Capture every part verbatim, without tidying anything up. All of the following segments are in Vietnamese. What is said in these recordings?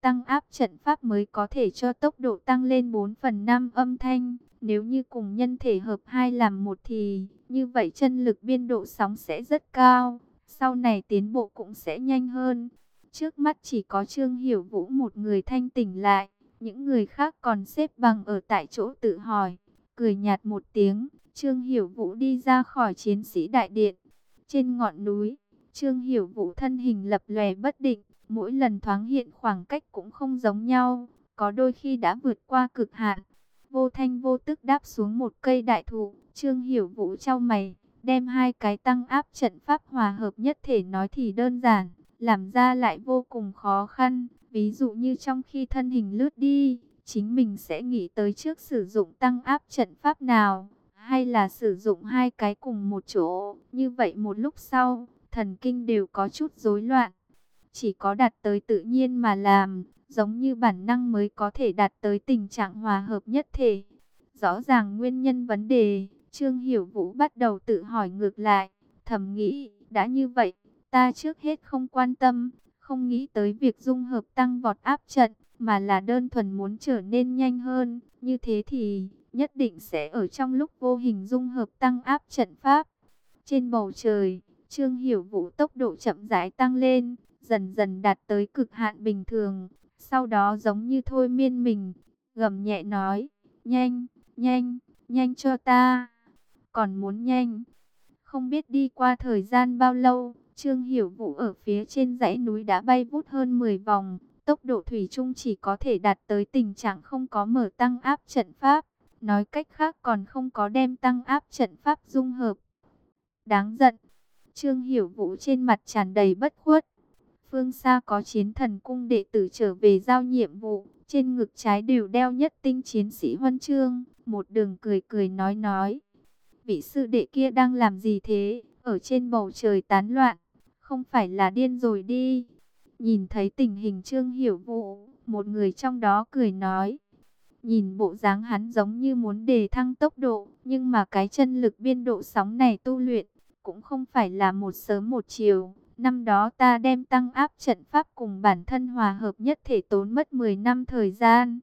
tăng áp trận pháp mới có thể cho tốc độ tăng lên bốn phần năm âm thanh. Nếu như cùng nhân thể hợp hai làm một thì như vậy chân lực biên độ sóng sẽ rất cao, sau này tiến bộ cũng sẽ nhanh hơn. Trước mắt chỉ có Trương Hiểu Vũ một người thanh tỉnh lại, những người khác còn xếp bằng ở tại chỗ tự hỏi. Cười nhạt một tiếng, Trương Hiểu Vũ đi ra khỏi chiến sĩ đại điện. Trên ngọn núi, Trương Hiểu Vũ thân hình lập lòe bất định, mỗi lần thoáng hiện khoảng cách cũng không giống nhau, có đôi khi đã vượt qua cực hạn. Vô thanh vô tức đáp xuống một cây đại thụ, Trương Hiểu Vũ chau mày, đem hai cái tăng áp trận pháp hòa hợp nhất thể nói thì đơn giản, làm ra lại vô cùng khó khăn. Ví dụ như trong khi thân hình lướt đi, chính mình sẽ nghĩ tới trước sử dụng tăng áp trận pháp nào, hay là sử dụng hai cái cùng một chỗ. Như vậy một lúc sau, thần kinh đều có chút rối loạn. Chỉ có đạt tới tự nhiên mà làm, giống như bản năng mới có thể đạt tới tình trạng hòa hợp nhất thể. Rõ ràng nguyên nhân vấn đề, Trương Hiểu Vũ bắt đầu tự hỏi ngược lại, thầm nghĩ, đã như vậy, ta trước hết không quan tâm, không nghĩ tới việc dung hợp tăng vọt áp trận, mà là đơn thuần muốn trở nên nhanh hơn, như thế thì nhất định sẽ ở trong lúc vô hình dung hợp tăng áp trận pháp. Trên bầu trời, Trương Hiểu Vũ tốc độ chậm rãi tăng lên, dần dần đạt tới cực hạn bình thường, sau đó giống như thôi miên mình, gầm nhẹ nói, nhanh, nhanh, nhanh cho ta, còn muốn nhanh. Không biết đi qua thời gian bao lâu, Trương Hiểu Vũ ở phía trên dãy núi đã bay vút hơn mười vòng, tốc độ thủy chung chỉ có thể đạt tới tình trạng không có mở tăng áp trận pháp, nói cách khác còn không có đem tăng áp trận pháp dung hợp. Đáng giận, Trương Hiểu Vũ trên mặt tràn đầy bất khuất. Phương xa có chiến thần cung đệ tử trở về giao nhiệm vụ, trên ngực trái đều đeo nhất tinh chiến sĩ huân chương, một đường cười cười nói nói. Vị sư đệ kia đang làm gì thế, ở trên bầu trời tán loạn, không phải là điên rồi đi. Nhìn thấy tình hình Trương Hiểu Vũ, một người trong đó cười nói. Nhìn bộ dáng hắn giống như muốn đề thăng tốc độ, nhưng mà cái chân lực biên độ sóng này tu luyện, cũng không phải là một sớm một chiều. Năm đó ta đem tăng áp trận pháp cùng bản thân hòa hợp nhất thể tốn mất mười năm thời gian.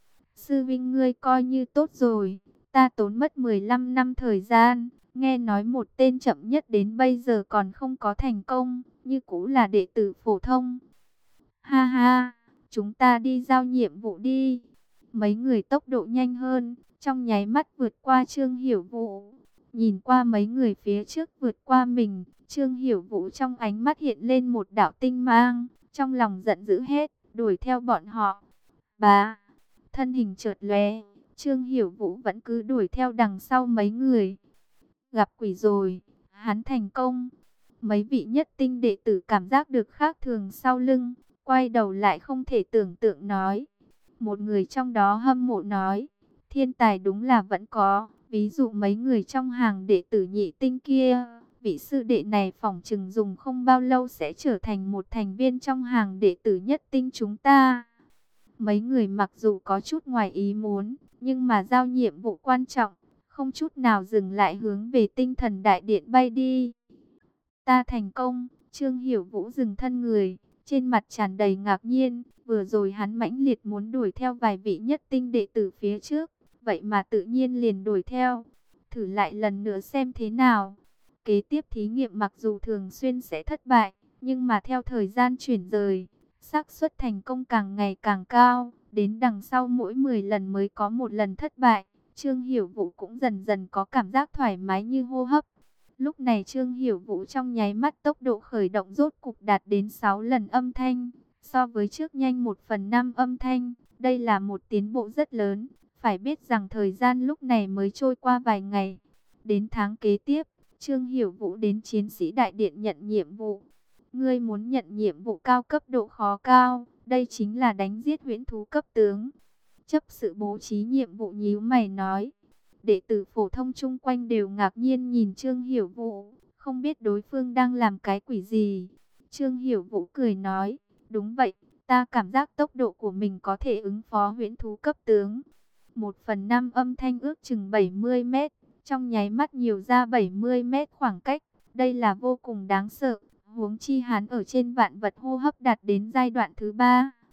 Sư vinh ngươi coi như tốt rồi, ta tốn mất mười lăm năm thời gian. Nghe nói một tên chậm nhất đến bây giờ còn không có thành công, như cũ là đệ tử phổ thông. Ha ha, chúng ta đi giao nhiệm vụ đi. Mấy người tốc độ nhanh hơn, trong nháy mắt vượt qua Trương Hiểu Vũ. Nhìn qua mấy người phía trước vượt qua mình, Trương Hiểu Vũ trong ánh mắt hiện lên một đạo tinh mang, trong lòng giận dữ hết, đuổi theo bọn họ. Bá, thân hình chợt lóe, Trương Hiểu Vũ vẫn cứ đuổi theo đằng sau mấy người. Gặp quỷ rồi, hắn thành công. Mấy vị nhất tinh đệ tử cảm giác được khác thường sau lưng, quay đầu lại không thể tưởng tượng nói. Một người trong đó hâm mộ nói, thiên tài đúng là vẫn có, ví dụ mấy người trong hàng đệ tử nhị tinh kia, vị sư đệ này phỏng chừng dùng không bao lâu sẽ trở thành một thành viên trong hàng đệ tử nhất tinh chúng ta. Mấy người mặc dù có chút ngoài ý muốn, nhưng mà giao nhiệm vụ quan trọng, không chút nào dừng lại hướng về tinh thần đại điện bay đi. Ta thành công, Trương Hiểu Vũ dừng thân người, trên mặt tràn đầy ngạc nhiên, vừa rồi hắn mãnh liệt muốn đuổi theo vài vị nhất tinh đệ tử phía trước, vậy mà tự nhiên liền đuổi theo. Thử lại lần nữa xem thế nào. Kế tiếp thí nghiệm mặc dù thường xuyên sẽ thất bại, nhưng mà theo thời gian chuyển rời, xác suất thành công càng ngày càng cao, đến đằng sau mỗi mười lần mới có một lần thất bại. Trương Hiểu Vũ cũng dần dần có cảm giác thoải mái như hô hấp. Lúc này Trương Hiểu Vũ trong nháy mắt tốc độ khởi động rốt cục đạt đến sáu lần âm thanh, so với trước nhanh một phần năm âm thanh. Đây là một tiến bộ rất lớn, phải biết rằng thời gian lúc này mới trôi qua vài ngày. Đến tháng kế tiếp, Trương Hiểu Vũ đến chiến sĩ đại điện nhận nhiệm vụ. Ngươi muốn nhận nhiệm vụ cao cấp độ khó cao, đây chính là đánh giết huyễn thú cấp tướng. Chấp sự bố trí nhiệm vụ nhíu mày nói. Đệ tử phổ thông chung quanh đều ngạc nhiên nhìn Trương Hiểu Vũ, không biết đối phương đang làm cái quỷ gì. Trương Hiểu Vũ cười nói, đúng vậy, ta cảm giác tốc độ của mình có thể ứng phó huyễn thú cấp tướng. Một phần năm âm thanh ước chừng bảy mươi mét, trong nháy mắt nhiều ra bảy mươi mét khoảng cách, đây là vô cùng đáng sợ. Huống chi hắn ở trên vạn vật hô hấp đạt đến giai đoạn thứ ba.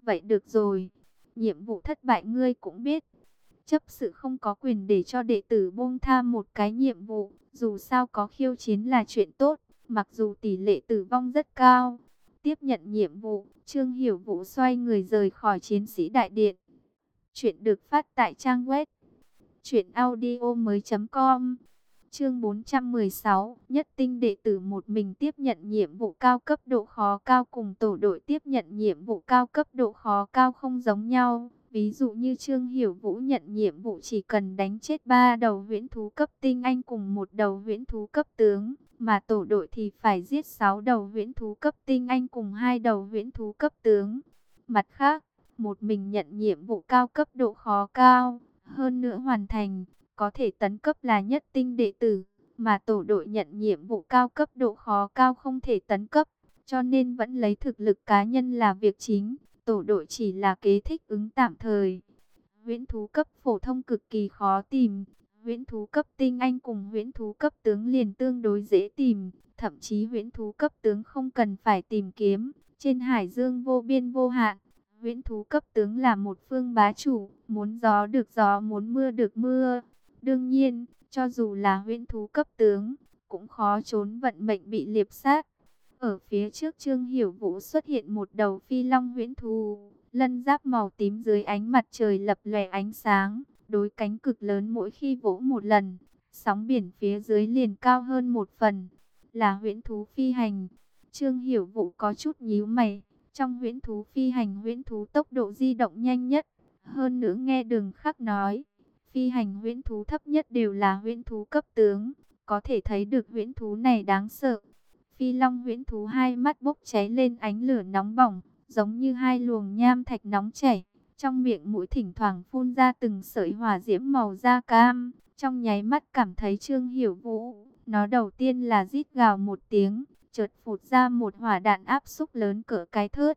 Vậy được rồi, nhiệm vụ thất bại ngươi cũng biết. Chấp sự không có quyền để cho đệ tử buông tha một cái nhiệm vụ, dù sao có khiêu chiến là chuyện tốt, mặc dù tỷ lệ tử vong rất cao. Tiếp nhận nhiệm vụ, Trương Hiểu Vũ xoay người rời khỏi chiến sĩ đại điện. Chuyện được phát tại trang web truyện audio mới chấm com. Chương bốn trăm mười sáu, nhất tinh đệ tử một mình tiếp nhận nhiệm vụ cao cấp độ khó cao cùng tổ đội tiếp nhận nhiệm vụ cao cấp độ khó cao không giống nhau. Ví dụ như Trương Hiểu Vũ nhận nhiệm vụ chỉ cần đánh chết ba đầu huyễn thú cấp tinh anh cùng một đầu huyễn thú cấp tướng, mà tổ đội thì phải giết sáu đầu huyễn thú cấp tinh anh cùng hai đầu huyễn thú cấp tướng. Mặt khác, một mình nhận nhiệm vụ cao cấp độ khó cao, hơn nữa hoàn thành, có thể tấn cấp là nhất tinh đệ tử, mà tổ đội nhận nhiệm vụ cao cấp độ khó cao không thể tấn cấp, cho nên vẫn lấy thực lực cá nhân là việc chính, tổ đội chỉ là kế thích ứng tạm thời. Huyễn thú cấp phổ thông cực kỳ khó tìm, huyễn thú cấp tinh anh cùng huyễn thú cấp tướng liền tương đối dễ tìm, thậm chí huyễn thú cấp tướng không cần phải tìm kiếm, trên hải dương vô biên vô hạn. Huyễn thú cấp tướng là một phương bá chủ, muốn gió được gió, muốn mưa được mưa. Đương nhiên, cho dù là huyễn thú cấp tướng, cũng khó trốn vận mệnh bị liệp sát. Ở phía trước Trương Hiểu Vũ xuất hiện một đầu phi long huyễn thú, lân giáp màu tím dưới ánh mặt trời lập lòe ánh sáng, đối cánh cực lớn mỗi khi vỗ một lần, sóng biển phía dưới liền cao hơn một phần, là huyễn thú phi hành. Trương Hiểu Vũ có chút nhíu mày. Trong huyễn thú phi hành, huyễn thú tốc độ di động nhanh nhất. Hơn nữa nghe Đường Khắc nói, phi hành huyễn thú thấp nhất đều là huyễn thú cấp tướng. Có thể thấy được huyễn thú này đáng sợ. Phi long huyễn thú hai mắt bốc cháy lên ánh lửa nóng bỏng, giống như hai luồng nham thạch nóng chảy. Trong miệng mũi thỉnh thoảng phun ra từng sợi hỏa diễm màu da cam. Trong nháy mắt cảm thấy Trương Hiểu Vũ, nó đầu tiên là rít gào một tiếng, chợt phụt ra một hỏa đạn áp xúc lớn cỡ cái thớt.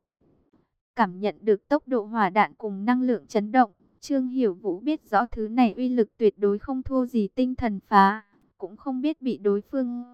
Cảm nhận được tốc độ hỏa đạn cùng năng lượng chấn động, Trương Hiểu Vũ biết rõ thứ này uy lực tuyệt đối không thua gì tinh thần phá, cũng không biết bị đối phương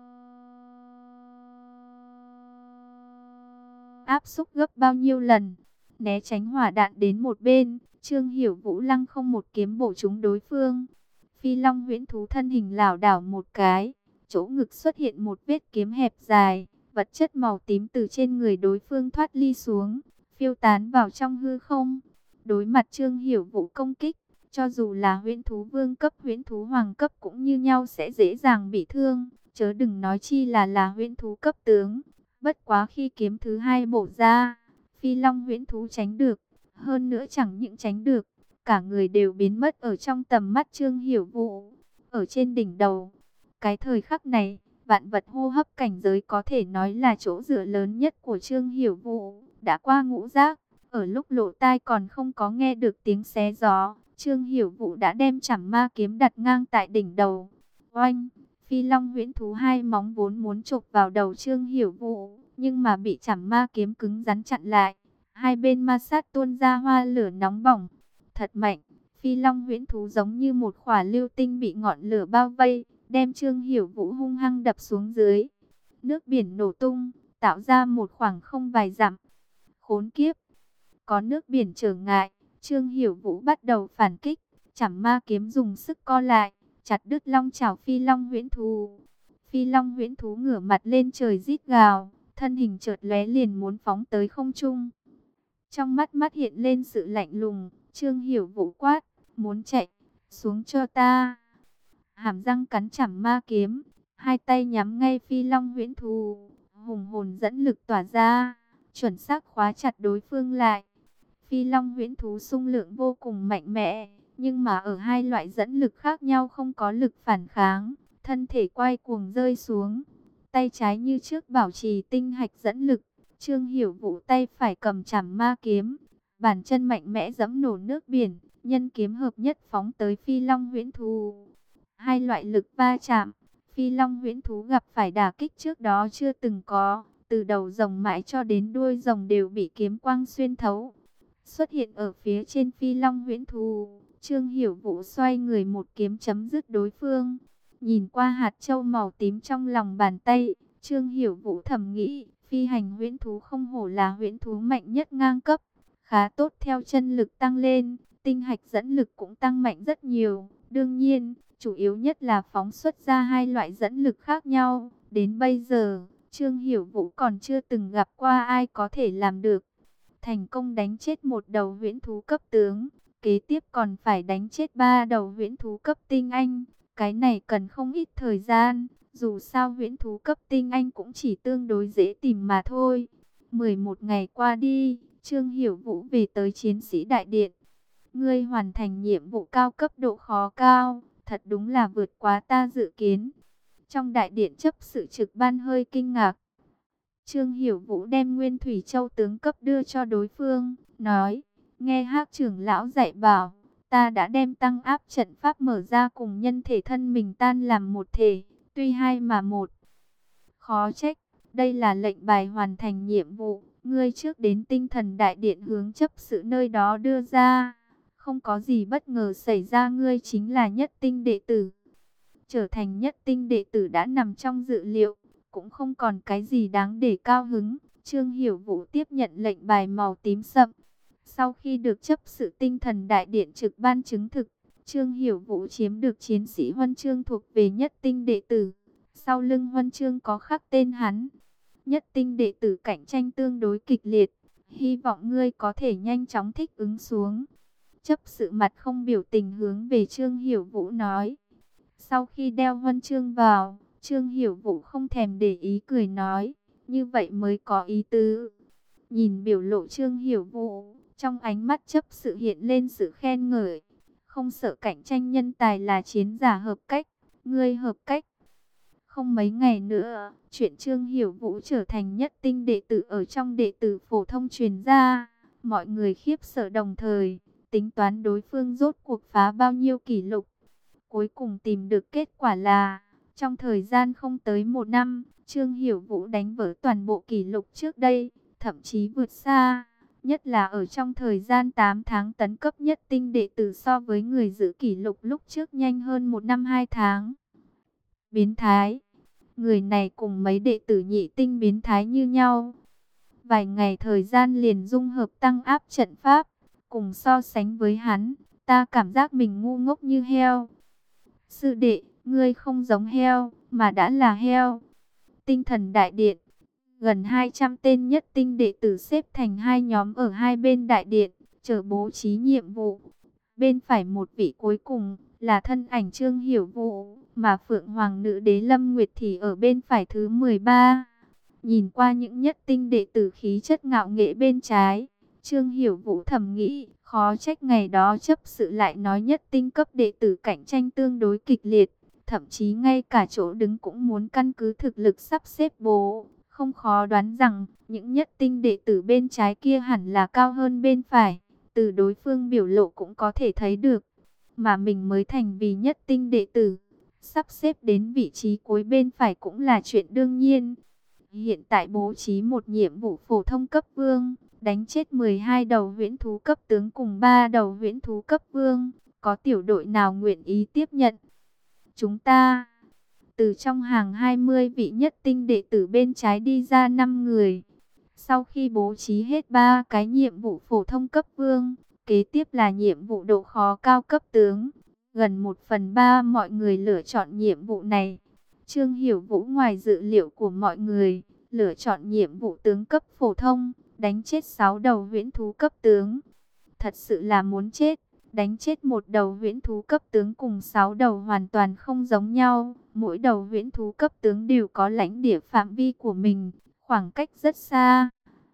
áp xúc gấp bao nhiêu lần. Né tránh hỏa đạn đến một bên, Trương Hiểu Vũ lăng không một kiếm bổ trúng đối phương. Phi long huyễn thú thân hình lảo đảo một cái, chỗ ngực xuất hiện một vết kiếm hẹp dài, vật chất màu tím từ trên người đối phương thoát ly xuống, phiêu tán vào trong hư không. Đối mặt Trương Hiểu Vũ công kích, cho dù là huyễn thú vương cấp, huyễn thú hoàng cấp cũng như nhau sẽ dễ dàng bị thương, chớ đừng nói chi là là huyễn thú cấp tướng. Bất quá khi kiếm thứ hai bổ ra, phi long huyễn thú tránh được, hơn nữa chẳng những tránh được, cả người đều biến mất ở trong tầm mắt Trương Hiểu Vũ. Ở trên đỉnh đầu, cái thời khắc này, vạn vật hô hấp cảnh giới có thể nói là chỗ dựa lớn nhất của Trương Hiểu Vũ. Đã qua ngũ giác, ở lúc lỗ tai còn không có nghe được tiếng xé gió, Trương Hiểu Vũ đã đem chảm ma kiếm đặt ngang tại đỉnh đầu. Oanh! Phi long huyễn thú hai móng vốn muốn chộp vào đầu Trương Hiểu Vũ, nhưng mà bị chảm ma kiếm cứng rắn chặn lại. Hai bên ma sát tuôn ra hoa lửa nóng bỏng. Thật mạnh, phi long huyễn thú giống như một khỏa lưu tinh bị ngọn lửa bao vây, đem Trương Hiểu Vũ hung hăng đập xuống dưới. Nước biển nổ tung, tạo ra một khoảng không vài dặm. Khốn kiếp! Có nước biển trở ngại, Trương Hiểu Vũ bắt đầu phản kích, chảm ma kiếm dùng sức co lại, chặt đứt long chảo phi long huyễn thú. Phi long huyễn thú ngửa mặt lên trời rít gào, thân hình chợt lóe liền muốn phóng tới không trung. Trong mắt mắt hiện lên sự lạnh lùng, Trương Hiểu Vũ quát, muốn chạy, xuống cho ta. Hàm răng cắn chảm ma kiếm, hai tay nhắm ngay phi long huyễn thú, hùng hồn dẫn lực tỏa ra, chuẩn xác khóa chặt đối phương lại. Phi long huyễn thú xung lượng vô cùng mạnh mẽ, nhưng mà ở hai loại dẫn lực khác nhau không có lực phản kháng, thân thể quay cuồng rơi xuống. Tay trái như trước bảo trì tinh hạch dẫn lực, Trương Hiểu Vũ tay phải cầm chảm ma kiếm, bàn chân mạnh mẽ giẫm nổ nước biển, nhân kiếm hợp nhất phóng tới phi long huyễn thú. Hai loại lực va chạm, phi long huyễn thú gặp phải đả kích trước đó chưa từng có, từ đầu rồng mãi cho đến đuôi rồng đều bị kiếm quang xuyên thấu. Xuất hiện ở phía trên phi long huyễn thú, Trương Hiểu Vũ xoay người một kiếm chấm dứt đối phương. Nhìn qua hạt châu màu tím trong lòng bàn tay, Trương Hiểu Vũ thầm nghĩ, phi hành huyễn thú không hổ là huyễn thú mạnh nhất ngang cấp, khá tốt. Theo chân lực tăng lên, tinh hạch dẫn lực cũng tăng mạnh rất nhiều. Đương nhiên, chủ yếu nhất là phóng xuất ra hai loại dẫn lực khác nhau. Đến bây giờ, Trương Hiểu Vũ còn chưa từng gặp qua ai có thể làm được. Thành công đánh chết một đầu huyễn thú cấp tướng, kế tiếp còn phải đánh chết ba đầu huyễn thú cấp tinh anh. Cái này cần không ít thời gian, dù sao huyễn thú cấp tinh anh cũng chỉ tương đối dễ tìm mà thôi. mười một ngày qua đi, Trương Hiểu Vũ về tới chiến sĩ đại điện. Ngươi hoàn thành nhiệm vụ cao cấp độ khó cao, thật đúng là vượt quá ta dự kiến. Trong đại điện chấp sự trực ban hơi kinh ngạc. Trương Hiểu Vũ đem Nguyên Thủy Châu tướng cấp đưa cho đối phương, nói, nghe Hắc trưởng lão dạy bảo, ta đã đem tăng áp trận pháp mở ra cùng nhân thể thân mình tan làm một thể, tuy hai mà một. Khó trách, đây là lệnh bài hoàn thành nhiệm vụ, ngươi trước đến tinh thần đại điện hướng chấp sự nơi đó đưa ra. Không có gì bất ngờ xảy ra, ngươi chính là nhất tinh đệ tử. Trở thành nhất tinh đệ tử đã nằm trong dự liệu, cũng không còn cái gì đáng để cao hứng. Trương Hiểu Vũ tiếp nhận lệnh bài màu tím sậm. Sau khi được chấp sự tinh thần đại điện trực ban chứng thực, Trương Hiểu Vũ chiếm được chiến sĩ huân chương thuộc về nhất tinh đệ tử. Sau lưng huân chương có khắc tên hắn. Nhất tinh đệ tử cạnh tranh tương đối kịch liệt, hy vọng ngươi có thể nhanh chóng thích ứng xuống. Chấp sự mặt không biểu tình hướng về Trương Hiểu Vũ nói. Sau khi đeo huân chương vào, Trương Hiểu Vũ không thèm để ý, cười nói, như vậy mới có ý tứ. Nhìn biểu lộ Trương Hiểu Vũ, trong ánh mắt chấp sự hiện lên sự khen ngợi. Không sợ cạnh tranh nhân tài là chiến giả hợp cách, ngươi hợp cách. Không mấy ngày nữa, chuyện Trương Hiểu Vũ trở thành nhất tinh đệ tử ở trong đệ tử phổ thông truyền ra. Mọi người khiếp sợ đồng thời, tính toán đối phương rốt cuộc phá bao nhiêu kỷ lục. Cuối cùng tìm được kết quả là, trong thời gian không tới một năm, Trương Hiểu Vũ đánh vỡ toàn bộ kỷ lục trước đây, thậm chí vượt xa. Nhất là ở trong thời gian tám tháng tấn cấp nhất tinh đệ tử so với người giữ kỷ lục lúc trước nhanh hơn một năm hai tháng. Biến thái. Người này cùng mấy đệ tử nhị tinh biến thái như nhau. Vài ngày thời gian liền dung hợp tăng áp trận pháp. Cùng so sánh với hắn, ta cảm giác mình ngu ngốc như heo. Sư đệ, ngươi không giống heo, mà đã là heo. Tinh thần đại điện. Gần hai trăm tên nhất tinh đệ tử xếp thành hai nhóm ở hai bên đại điện, chờ bố trí nhiệm vụ. Bên phải một vị cuối cùng là thân ảnh Trương Hiểu Vũ, mà Phượng Hoàng Nữ Đế Lâm Nguyệt thì ở bên phải thứ mười ba. Nhìn qua những nhất tinh đệ tử khí chất ngạo nghễ bên trái, Trương Hiểu Vũ thầm nghĩ, khó trách ngày đó chấp sự lại nói nhất tinh cấp đệ tử cạnh tranh tương đối kịch liệt, thậm chí ngay cả chỗ đứng cũng muốn căn cứ thực lực sắp xếp bố. Không khó đoán rằng, những nhất tinh đệ tử bên trái kia hẳn là cao hơn bên phải, từ đối phương biểu lộ cũng có thể thấy được. Mà mình mới thành vì nhất tinh đệ tử, sắp xếp đến vị trí cuối bên phải cũng là chuyện đương nhiên. Hiện tại bố trí một nhiệm vụ phổ thông cấp vương, đánh chết mười hai đầu huyễn thú cấp tướng cùng ba đầu huyễn thú cấp vương. Có tiểu đội nào nguyện ý tiếp nhận? Chúng ta, từ trong hàng hai mươi vị nhất tinh đệ tử bên trái đi ra năm người. Sau khi bố trí hết ba cái nhiệm vụ phổ thông cấp vương, kế tiếp là nhiệm vụ độ khó cao cấp tướng. Gần một phần ba mọi người lựa chọn nhiệm vụ này. Trương Hiểu Vũ ngoài dự liệu của mọi người, lựa chọn nhiệm vụ tướng cấp phổ thông, đánh chết sáu đầu huyễn thú cấp tướng. Thật sự là muốn chết, đánh chết một đầu huyễn thú cấp tướng cùng sáu đầu hoàn toàn không giống nhau. Mỗi đầu huyễn thú cấp tướng đều có lãnh địa phạm vi của mình, khoảng cách rất xa.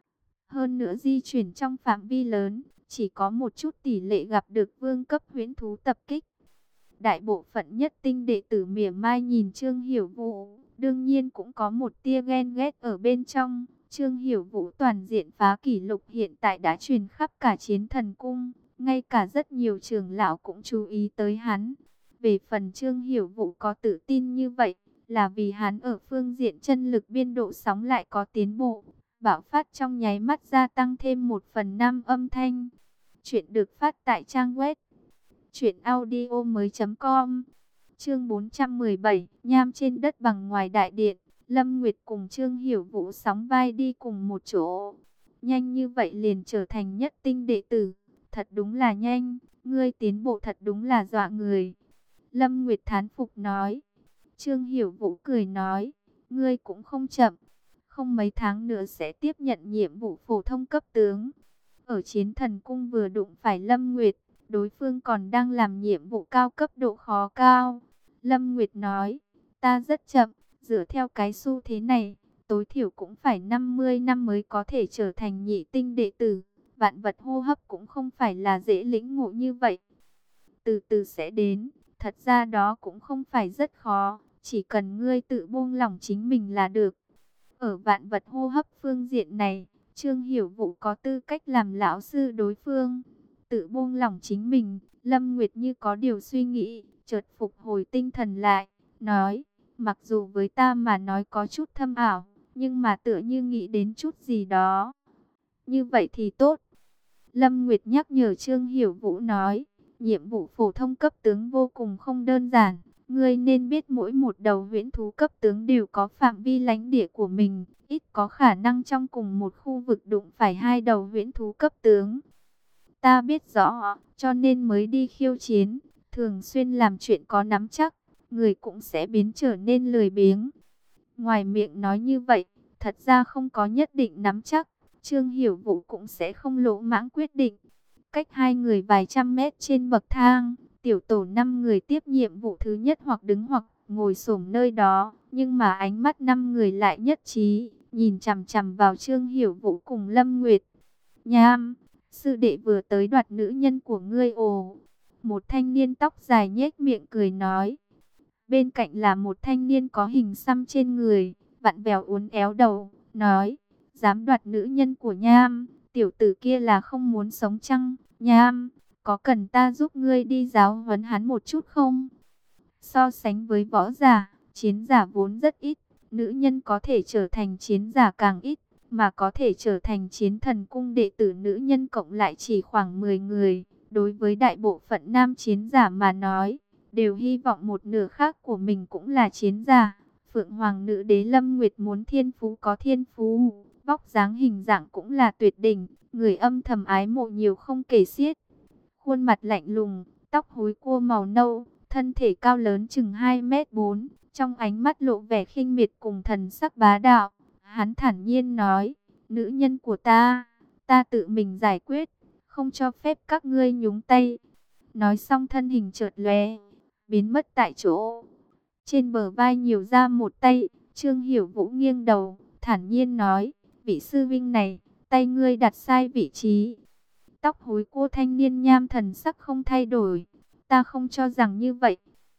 Hơn nữa di chuyển trong phạm vi lớn, chỉ có một chút tỷ lệ gặp được vương cấp huyễn thú tập kích. Đại bộ phận nhất tinh đệ tử mỉa mai nhìn Trương Hiểu Vũ, đương nhiên cũng có một tia ghen ghét ở bên trong. Trương Hiểu Vũ toàn diện phá kỷ lục hiện tại đã truyền khắp cả Chiến Thần Cung, ngay cả rất nhiều trưởng lão cũng chú ý tới hắn. Về phần Trương Hiểu Vũ có tự tin như vậy, là vì hắn ở phương diện chân lực biên độ sóng lại có tiến bộ, bạo phát trong nháy mắt gia tăng thêm một phần năm âm thanh. Chuyện được phát tại trang web truyện audio mới chấm com. Chương bốn trăm mười bảy, nham trên đất bằng ngoài đại điện. Lâm Nguyệt cùng Trương Hiểu Vũ sóng vai đi cùng một chỗ. nhanh như vậy liền trở thành nhất tinh đệ tử, thật đúng là nhanh, ngươi tiến bộ thật đúng là dọa người. Lâm Nguyệt thán phục nói. Trương Hiểu Vũ cười nói, ngươi cũng không chậm, không mấy tháng nữa sẽ tiếp nhận nhiệm vụ phổ thông cấp tướng. Ở Chiến Thần Cung vừa đụng phải Lâm Nguyệt, đối phương còn đang làm nhiệm vụ cao cấp độ khó cao. Lâm Nguyệt nói, ta rất chậm, dựa theo cái xu thế này, tối thiểu cũng phải năm mươi năm mới có thể trở thành nhị tinh đệ tử. Vạn vật hô hấp cũng không phải là dễ lĩnh ngộ như vậy. Từ từ sẽ đến, thật ra đó cũng không phải rất khó, chỉ cần ngươi tự buông lỏng chính mình là được. Ở vạn vật hô hấp phương diện này, Trương Hiểu Vũ có tư cách làm lão sư đối phương. Tự buông lỏng chính mình, Lâm Nguyệt như có điều suy nghĩ, chợt phục hồi tinh thần lại, nói, mặc dù với ta mà nói có chút thâm ảo, nhưng mà tựa như nghĩ đến chút gì đó. Như vậy thì tốt. Lâm Nguyệt nhắc nhở Trương Hiểu Vũ nói, nhiệm vụ phổ thông cấp tướng vô cùng không đơn giản. Ngươi nên biết mỗi một đầu huyễn thú cấp tướng đều có phạm vi lãnh địa của mình, ít có khả năng trong cùng một khu vực đụng phải hai đầu huyễn thú cấp tướng. Ta biết rõ, cho nên mới đi khiêu chiến, thường xuyên làm chuyện có nắm chắc, người cũng sẽ biến trở nên lười biếng. Ngoài miệng nói như vậy, thật ra không có nhất định nắm chắc, Trương Hiểu Vũ cũng sẽ không lỗ mãng quyết định. Cách hai người vài trăm mét trên bậc thang, tiểu tổ năm người tiếp nhiệm vụ thứ nhất hoặc đứng hoặc ngồi xổm nơi đó, nhưng mà ánh mắt năm người lại nhất trí, nhìn chằm chằm vào Trương Hiểu Vũ cùng Lâm Nguyệt. Nham, sư đệ vừa tới đoạt nữ nhân của ngươi ồ. Một thanh niên tóc dài nhếch miệng cười nói. Bên cạnh là một thanh niên có hình xăm trên người, vặn vẹo uốn éo đầu, nói, dám đoạt nữ nhân của Nham, tiểu tử kia là không muốn sống chăng? Nham, có cần ta giúp ngươi đi giáo huấn hắn một chút không? So sánh với võ giả, chiến giả vốn rất ít, nữ nhân có thể trở thành chiến giả càng ít, mà có thể trở thành chiến thần cung đệ tử nữ nhân cộng lại chỉ khoảng mười người. Đối với đại bộ phận nam chiến giả mà nói, đều hy vọng một nửa khác của mình cũng là chiến giả. Phượng Hoàng nữ đế Lâm Nguyệt muốn thiên phú có thiên phú, vóc dáng hình dạng cũng là tuyệt đỉnh, người âm thầm ái mộ nhiều không kể xiết. Khuôn mặt lạnh lùng, tóc húi cua màu nâu, thân thể cao lớn chừng hai mét bốn, trong ánh mắt lộ vẻ khinh miệt cùng thần sắc bá đạo. Hắn thản nhiên nói, nữ nhân của ta, ta tự mình giải quyết, không cho phép các ngươi nhúng tay. Nói xong thân hình chợt lóe, biến mất tại chỗ. Trên bờ vai nhiều ra một tay, Trương Hiểu Vũ nghiêng đầu, thản nhiên nói, vị sư vinh này, tay ngươi đặt sai vị trí. Tóc húi cua thanh niên Nham thần sắc không thay đổi, ta không cho rằng như vậy.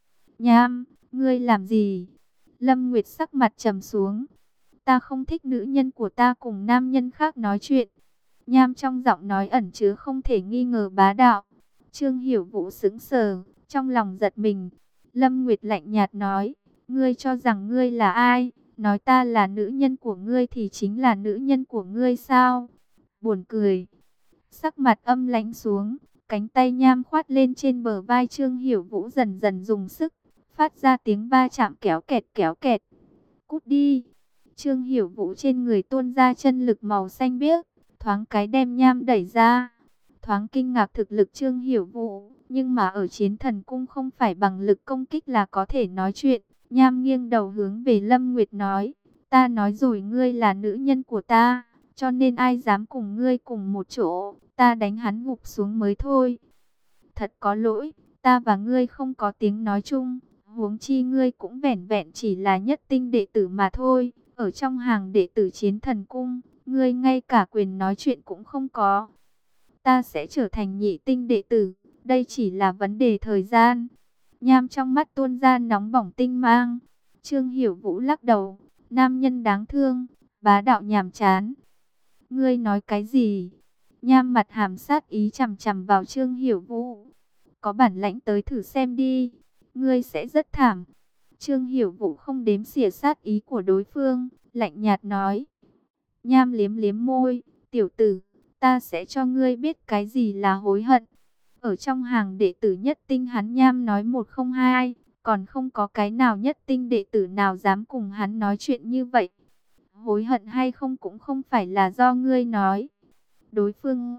Nham, ngươi làm gì? Lâm Nguyệt sắc mặt trầm xuống. Ta không thích nữ nhân của ta cùng nam nhân khác nói chuyện. Nham trong giọng nói ẩn chứa không thể nghi ngờ bá đạo. Trương Hiểu Vũ sững sờ, trong lòng giật mình. Lâm Nguyệt lạnh nhạt nói, ngươi cho rằng ngươi là ai? Nói ta là nữ nhân của ngươi thì chính là nữ nhân của ngươi sao? Buồn cười. Sắc mặt âm lãnh xuống, cánh tay Nham khoát lên trên bờ vai Trương Hiểu Vũ dần dần dùng sức, phát ra tiếng va chạm kéo kẹt kéo kẹt. Cút đi. Trương Hiểu Vũ trên người tuôn ra chân lực màu xanh biếc, thoáng cái đem Nham đẩy ra. Thoáng kinh ngạc thực lực Trương Hiểu Vũ, nhưng mà ở Chiến Thần Cung không phải bằng lực công kích là có thể nói chuyện. Nham nghiêng đầu hướng về Lâm Nguyệt nói, ta nói rồi ngươi là nữ nhân của ta, cho nên ai dám cùng ngươi cùng một chỗ, ta đánh hắn gục xuống mới thôi. Thật có lỗi, ta và ngươi không có tiếng nói chung, huống chi ngươi cũng vẻn vẹn chỉ là nhất tinh đệ tử mà thôi. Ở trong hàng đệ tử Chiến Thần Cung, ngươi ngay cả quyền nói chuyện cũng không có. Ta sẽ trở thành nhị tinh đệ tử, đây chỉ là vấn đề thời gian. Nham trong mắt tuôn ra nóng bỏng tinh mang. Trương Hiểu Vũ lắc đầu, nam nhân đáng thương, bá đạo nhàm chán. Ngươi nói cái gì? Nham mặt hàm sát ý chằm chằm vào Trương Hiểu Vũ. Có bản lãnh tới thử xem đi, ngươi sẽ rất thảm. Trương Hiểu Vũ không đếm xỉa sát ý của đối phương, lạnh nhạt nói. Nham liếm liếm môi, tiểu tử, ta sẽ cho ngươi biết cái gì là hối hận. Ở trong hàng đệ tử nhất tinh hắn Nham nói một không hai, còn không có cái nào nhất tinh đệ tử nào dám cùng hắn nói chuyện như vậy. Hối hận hay không cũng không phải là do ngươi nói, đối phương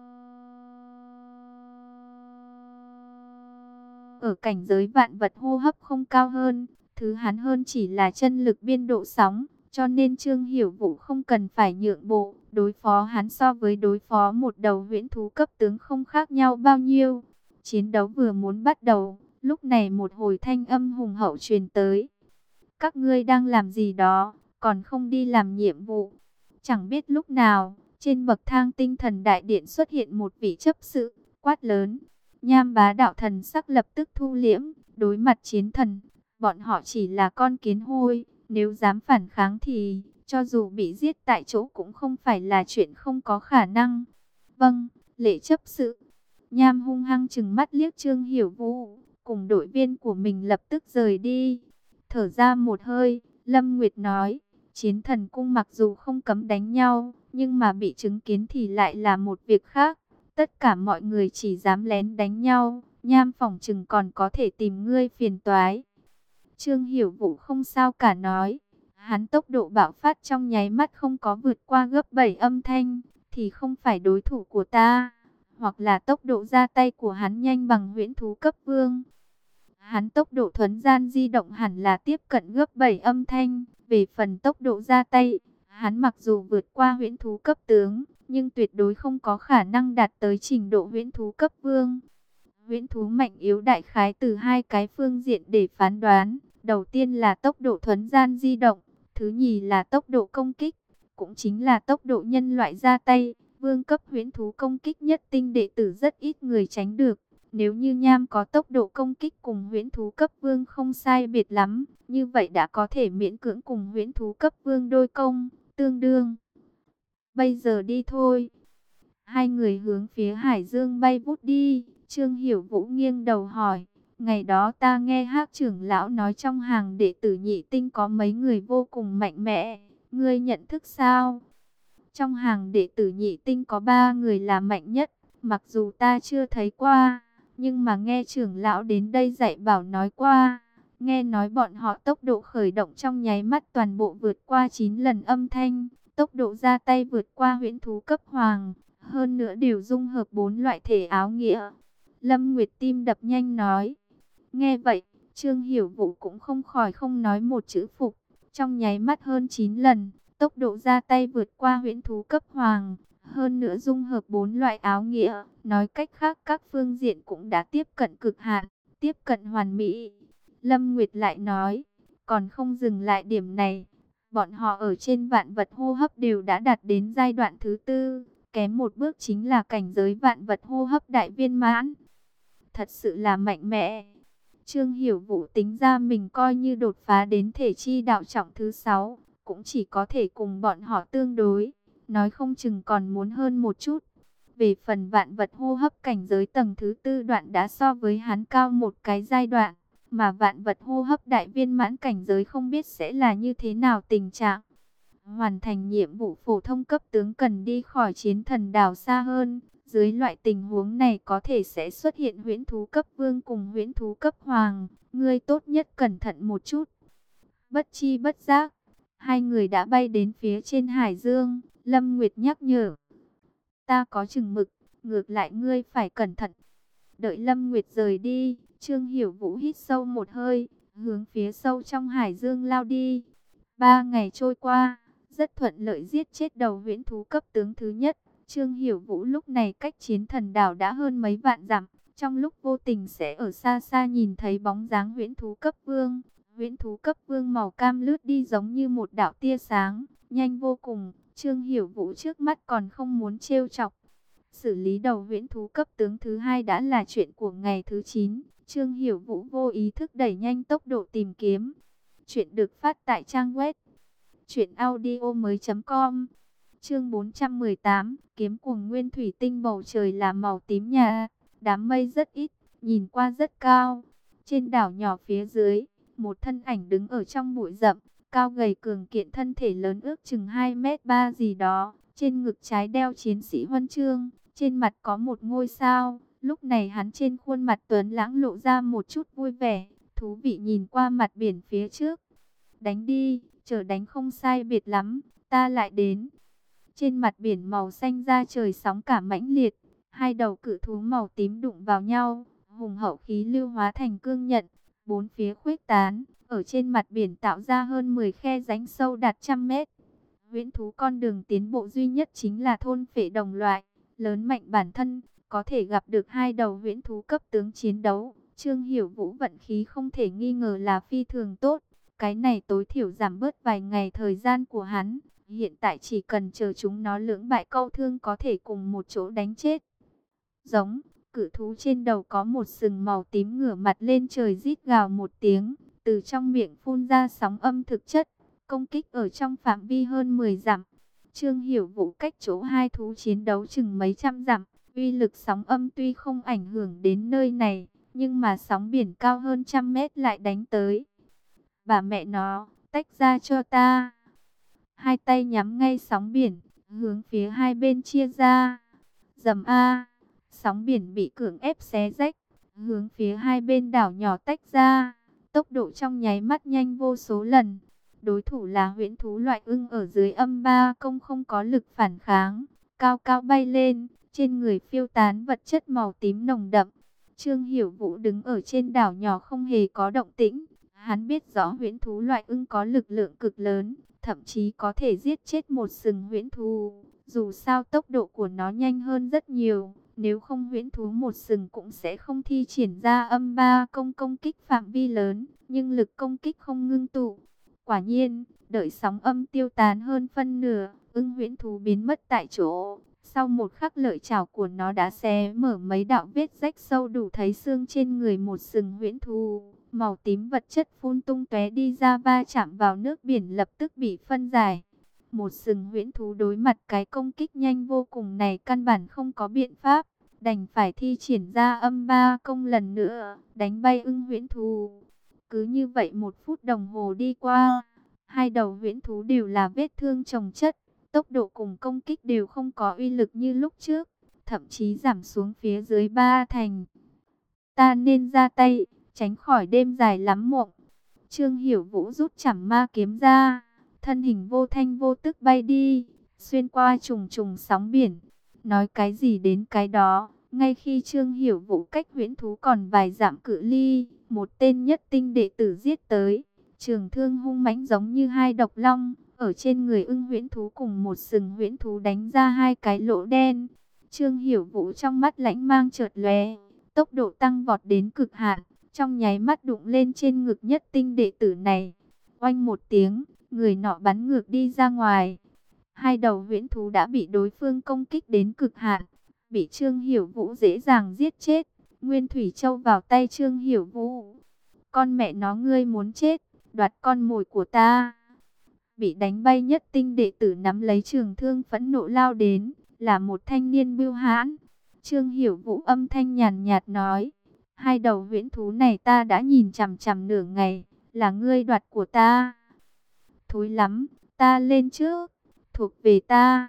ở cảnh giới vạn vật hô hấp không cao hơn, thứ hắn hơn chỉ là chân lực biên độ sóng, cho nên Trương Hiểu Vũ không cần phải nhượng bộ, đối phó hắn so với đối phó một đầu huyễn thú cấp tướng không khác nhau bao nhiêu. Chiến đấu vừa muốn bắt đầu, lúc này một hồi thanh âm hùng hậu truyền tới. Các ngươi đang làm gì đó, còn không đi làm nhiệm vụ. Chẳng biết lúc nào, trên bậc thang tinh thần đại điện xuất hiện một vị chấp sự, quát lớn. Nham Bá đạo thần sắc lập tức thu liễm, đối mặt chiến thần, bọn họ chỉ là con kiến hôi, nếu dám phản kháng thì, cho dù bị giết tại chỗ cũng không phải là chuyện không có khả năng. Vâng, lễ chấp sự. Nham hung hăng trừng mắt liếc Trương Hiểu Vũ, cùng đội viên của mình lập tức rời đi. Thở ra một hơi, Lâm Nguyệt nói, chiến thần cung mặc dù không cấm đánh nhau, nhưng mà bị chứng kiến thì lại là một việc khác. Tất cả mọi người chỉ dám lén đánh nhau, Nham phỏng chừng còn có thể tìm ngươi phiền toái. Trương Hiểu Vũ không sao cả nói, hắn tốc độ bạo phát trong nháy mắt không có vượt qua gấp bảy âm thanh, thì không phải đối thủ của ta. Hoặc là tốc độ ra tay của hắn nhanh bằng huyễn thú cấp vương. Hắn tốc độ thuấn gian di động hẳn là tiếp cận gấp bảy âm thanh. Về phần tốc độ ra tay, hắn mặc dù vượt qua huyễn thú cấp tướng, nhưng tuyệt đối không có khả năng đạt tới trình độ huyễn thú cấp vương. Huyễn thú mạnh yếu đại khái từ hai cái phương diện để phán đoán. Đầu tiên là tốc độ thuấn gian di động, thứ nhì là tốc độ công kích, cũng chính là tốc độ nhân loại ra tay. Vương cấp huyễn thú công kích nhất tinh đệ tử rất ít người tránh được. Nếu như Nham có tốc độ công kích cùng huyễn thú cấp vương không sai biệt lắm, như vậy đã có thể miễn cưỡng cùng huyễn thú cấp vương đôi công, tương đương. Bây giờ đi thôi. Hai người hướng phía Hải Dương bay vút đi. Trương Hiểu Vũ nghiêng đầu hỏi, ngày đó ta nghe Hắc trưởng lão nói trong hàng đệ tử nhị tinh có mấy người vô cùng mạnh mẽ, ngươi nhận thức sao? Trong hàng đệ tử nhị tinh có ba người là mạnh nhất, mặc dù ta chưa thấy qua, nhưng mà nghe trưởng lão đến đây dạy bảo nói qua. Nghe nói bọn họ tốc độ khởi động trong nháy mắt toàn bộ vượt qua chín lần âm thanh, tốc độ ra tay vượt qua huyễn thú cấp hoàng, hơn nữa đều dung hợp bốn loại thể áo nghĩa. Lâm Nguyệt tim đập nhanh nói. Nghe vậy, Trương Hiểu Vũ cũng không khỏi không nói một chữ phục, trong nháy mắt hơn chín lần. Tốc độ ra tay vượt qua huyễn thú cấp hoàng, hơn nữa dung hợp bốn loại áo nghĩa, nói cách khác các phương diện cũng đã tiếp cận cực hạn, tiếp cận hoàn mỹ. Lâm Nguyệt lại nói, còn không dừng lại điểm này, bọn họ ở trên vạn vật hô hấp đều đã đạt đến giai đoạn thứ tư, kém một bước chính là cảnh giới vạn vật hô hấp đại viên mãn. Thật sự là mạnh mẽ. Trương Hiểu Vũ tính ra mình coi như đột phá đến thể chi đạo trọng thứ sáu, cũng chỉ có thể cùng bọn họ tương đối, nói không chừng còn muốn hơn một chút. Về phần vạn vật hô hấp cảnh giới tầng thứ tư đoạn đã so với hắn cao một cái giai đoạn, mà vạn vật hô hấp đại viên mãn cảnh giới không biết sẽ là như thế nào tình trạng. Hoàn thành nhiệm vụ phổ thông cấp tướng cần đi khỏi chiến thần đảo xa hơn. Dưới loại tình huống này có thể sẽ xuất hiện huyễn thú cấp vương cùng huyễn thú cấp hoàng. Ngươi tốt nhất cẩn thận một chút. Bất chi bất giác, hai người đã bay đến phía trên hải dương. Lâm Nguyệt nhắc nhở. Ta có chừng mực, ngược lại ngươi phải cẩn thận. Đợi Lâm Nguyệt rời đi, Trương Hiểu Vũ hít sâu một hơi, hướng phía sâu trong hải dương lao đi. Ba ngày trôi qua, rất thuận lợi giết chết đầu huyễn thú cấp tướng thứ nhất. Trương Hiểu Vũ lúc này cách chiến thần đảo đã hơn mấy vạn dặm, trong lúc vô tình sẽ ở xa xa nhìn thấy bóng dáng huyễn thú cấp vương. Huyễn thú cấp vương màu cam lướt đi giống như một đạo tia sáng, nhanh vô cùng. Trương Hiểu Vũ trước mắt còn không muốn trêu chọc. Xử lý đầu huyễn thú cấp tướng thứ hai đã là chuyện của ngày thứ chín. Trương Hiểu Vũ vô ý thức đẩy nhanh tốc độ tìm kiếm. Chuyện được phát tại trang web truyện audio mới chấm com. Chương bốn trăm mười tám, kiếm cuồng nguyên thủy tinh. Bầu trời là màu tím nhà, đám mây rất ít, nhìn qua rất cao. Trên đảo nhỏ phía dưới, một thân ảnh đứng ở trong bụi rậm, cao gầy cường kiện, thân thể lớn ước chừng hai mét ba gì đó. Trên ngực trái đeo chiến sĩ huân chương, trên mặt có một ngôi sao. Lúc này hắn trên khuôn mặt tuấn lãng lộ ra một chút vui vẻ, thú vị nhìn qua mặt biển phía trước. Đánh đi, chờ đánh không sai biệt lắm, ta lại đến. Trên mặt biển màu xanh da trời sóng cả mãnh liệt, hai đầu cự thú màu tím đụng vào nhau, hùng hậu khí lưu hóa thành cương nhận, bốn phía khuếch tán, ở trên mặt biển tạo ra hơn mười khe rãnh sâu đạt trăm mét. Huyễn thú con đường tiến bộ duy nhất chính là thôn phệ đồng loại, lớn mạnh bản thân, có thể gặp được hai đầu huyễn thú cấp tướng chiến đấu. Trương Hiểu Vũ vận khí không thể nghi ngờ là phi thường tốt, cái này tối thiểu giảm bớt vài ngày thời gian của hắn. Hiện tại chỉ cần chờ chúng nó lưỡng bại câu thương có thể cùng một chỗ đánh chết. Giống, cự thú trên đầu có một sừng màu tím ngửa mặt lên trời rít gào một tiếng, từ trong miệng phun ra sóng âm thực chất, công kích ở trong phạm vi hơn mười dặm. Trương Hiểu Vũ cách chỗ hai thú chiến đấu chừng mấy trăm dặm, uy lực sóng âm tuy không ảnh hưởng đến nơi này, nhưng mà sóng biển cao hơn trăm mét lại đánh tới. Bà mẹ nó, tách ra cho ta. Hai tay nhắm ngay sóng biển, hướng phía hai bên chia ra. Dầm a, sóng biển bị cưỡng ép xé rách, hướng phía hai bên đảo nhỏ tách ra. Tốc độ trong nháy mắt nhanh vô số lần. Đối thủ là huyễn thú loại ưng ở dưới âm ba công không có lực phản kháng, cao cao bay lên, trên người phiêu tán vật chất màu tím nồng đậm. Trương Hiểu Vũ đứng ở trên đảo nhỏ không hề có động tĩnh. Hắn biết rõ huyễn thú loại ưng có lực lượng cực lớn, thậm chí có thể giết chết một sừng huyễn thú. Dù sao tốc độ của nó nhanh hơn rất nhiều, nếu không huyễn thú một sừng cũng sẽ không thi triển ra âm ba công công kích phạm vi lớn, nhưng lực công kích không ngưng tụ. Quả nhiên, đợi sóng âm tiêu tán hơn phân nửa, ưng huyễn thú biến mất tại chỗ. Sau một khắc lợi chảo của nó đã xé mở mấy đạo vết rách sâu đủ thấy xương trên người một sừng huyễn thú. Màu tím vật chất phun tung tóe đi ra va chạm vào nước biển lập tức bị phân giải. Một sừng huyễn thú đối mặt cái công kích nhanh vô cùng này căn bản không có biện pháp, đành phải thi triển ra âm ba công lần nữa, đánh bay ưng huyễn thú. Cứ như vậy một phút đồng hồ đi qua, hai đầu huyễn thú đều là vết thương chồng chất, tốc độ cùng công kích đều không có uy lực như lúc trước, thậm chí giảm xuống phía dưới ba thành. Ta nên ra tay, tránh khỏi đêm dài lắm mộng. Trương Hiểu Vũ rút chảm ma kiếm ra, thân hình vô thanh vô tức bay đi, xuyên qua trùng trùng sóng biển. Nói cái gì đến cái đó, ngay khi Trương Hiểu Vũ cách huyễn thú còn vài dặm cự ly, một tên nhất tinh đệ tử giết tới. Trường thương hung mãnh giống như hai độc long, ở trên người ưng huyễn thú cùng một sừng huyễn thú đánh ra hai cái lỗ đen. Trương Hiểu Vũ trong mắt lãnh mang chợt lóe, tốc độ tăng vọt đến cực hạn, trong nháy mắt đụng lên trên ngực nhất tinh đệ tử này. Oanh một tiếng, người nọ bắn ngược đi ra ngoài. Hai đầu huyễn thú đã bị đối phương công kích đến cực hạn, bị Trương Hiểu Vũ dễ dàng giết chết. Nguyên Thủy Châu vào tay Trương Hiểu Vũ. Con mẹ nó ngươi muốn chết, đoạt con mồi của ta. Bị đánh bay nhất tinh đệ tử nắm lấy trường thương phẫn nộ lao đến, là một thanh niên bưu hãn. Trương Hiểu Vũ âm thanh nhàn nhạt nói, hai đầu huyễn thú này ta đã nhìn chằm chằm nửa ngày, là ngươi đoạt của ta. Thối lắm, ta lên trước, thuộc về ta.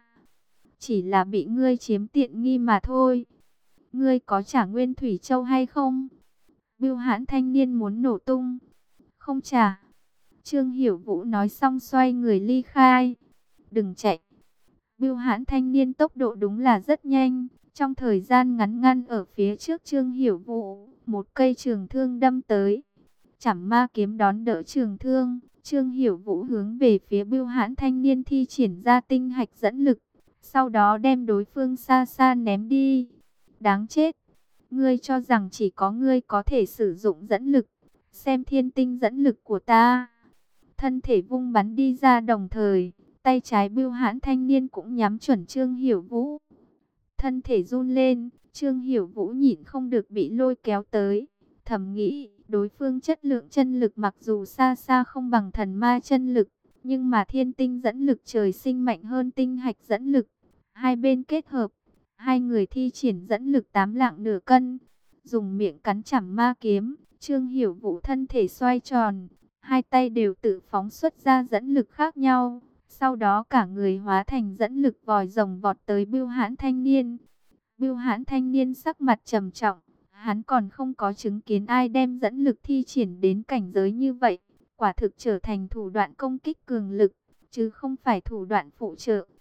Chỉ là bị ngươi chiếm tiện nghi mà thôi. Ngươi có trả Nguyên Thủy Châu hay không? Bưu hãn thanh niên muốn nổ tung. Không trả. Trương Hiểu Vũ nói xong xoay người ly khai. Đừng chạy. Bưu hãn thanh niên tốc độ đúng là rất nhanh. Trong thời gian ngắn ngăn ở phía trước Trương Hiểu Vũ, một cây trường thương đâm tới. Chảm ma kiếm đón đỡ trường thương. Trương Hiểu Vũ hướng về phía bưu hãn thanh niên thi triển ra tinh hạch dẫn lực. Sau đó đem đối phương xa xa ném đi. Đáng chết. Ngươi cho rằng chỉ có ngươi có thể sử dụng dẫn lực. Xem thiên tinh dẫn lực của ta. Thân thể vung bắn đi ra đồng thời, tay trái bưu hãn thanh niên cũng nhắm chuẩn Trương Hiểu Vũ. Thân thể run lên, Trương Hiểu Vũ nhịn không được bị lôi kéo tới. Thầm nghĩ, đối phương chất lượng chân lực mặc dù xa xa không bằng thần ma chân lực, nhưng mà thiên tinh dẫn lực trời sinh mạnh hơn tinh hạch dẫn lực. Hai bên kết hợp, hai người thi triển dẫn lực tám lạng nửa cân. Dùng miệng cắn chảm ma kiếm, Trương Hiểu Vũ thân thể xoay tròn. Hai tay đều tự phóng xuất ra dẫn lực khác nhau. Sau đó cả người hóa thành dẫn lực vòi rồng vọt tới bưu hãn thanh niên. Bưu hãn thanh niên sắc mặt trầm trọng. Hắn còn không có chứng kiến ai đem dẫn lực thi triển đến cảnh giới như vậy. Quả thực trở thành thủ đoạn công kích cường lực, chứ không phải thủ đoạn phụ trợ.